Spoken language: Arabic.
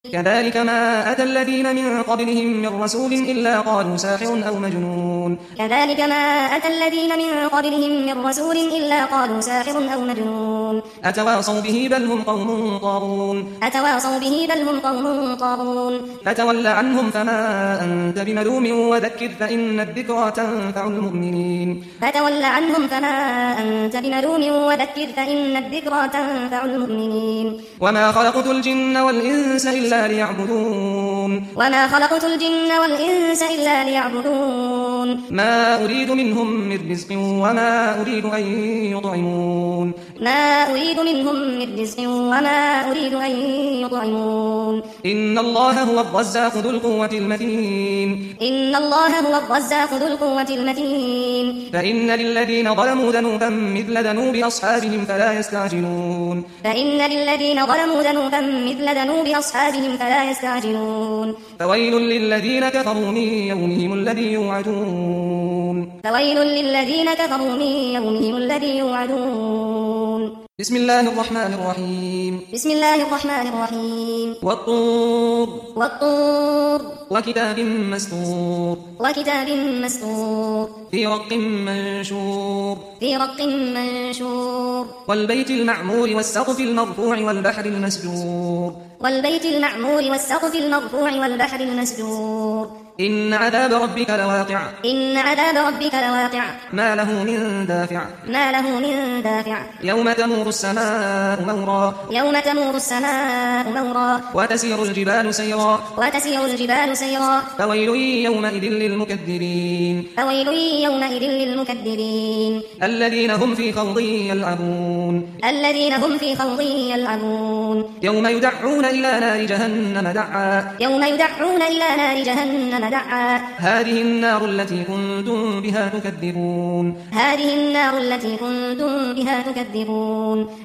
كذلك ما أتى الذين من قبلهم من رسول إلا قالوا ساحر أو مجنون كذلك ما أتى الذين من قبلهم من رسول إلا قالوا ساحر أو مجنون أتواصوا به بل هم قوم طاغون أتواصوا به بل هم قوم طاغون فتول عنهم فما أنت بملوم وذكر فإن الذكرى تنفع المؤمنين فتول عنهم فما أنت بملوم وذكر فإن الذكرى تنفع المؤمنين وما خلقت الجن والإنس إلا ليعبدون وما خلقت الجن والإنس إلا ليعبدون ما أريد منهم من رزق وما أريد أن يطعمون ما أريد منهم من رزق وما أريد أن يطعمون إن الله هو الرزاق ذو القوة المتين إن الله هو الرزاق ذو القوة المتين فإن للذين ظلموا ذنوبا مثل ذنوب أصحابهم فلا يستعجلون فإن للذين ظلموا ذنوبا مثل ذنوب أصحابهم فلا يستعجلون فويل للذين كفروا من يومهم الذي يوعدون فويل للذين كفروا من يومهم الذي يوعدون بسم الله الرحمن الرحيم بسم الله الرحمن الرحيم والطور والطور وكتاب مسطور وكتاب مسطور في رق منشور في رق منشور والبيت المعمور والسقف المرفوع والبحر المسجور والبيت المعمور والسقف المرفوع والبحر المسجور إن عذاب ربك لواقع إن عذاب ربك لواقع ما له من دافع ما له من دافع يوم تمور السماء مورا يوم تمور السماء مورا وتسير الجبال سيرا وتسير الجبال سيرا فويل يومئذ للمكذبين فويل يومئذ للمكذبين الذين هم في خوض يلعبون الذين هم في خوض يلعبون يوم يدعون إلى نار جهنم دعا يوم يدعون إلى نار جهنم دعا هذه النار التي كنتم بها تكذبون هذه النار التي كنتم بها تكذبون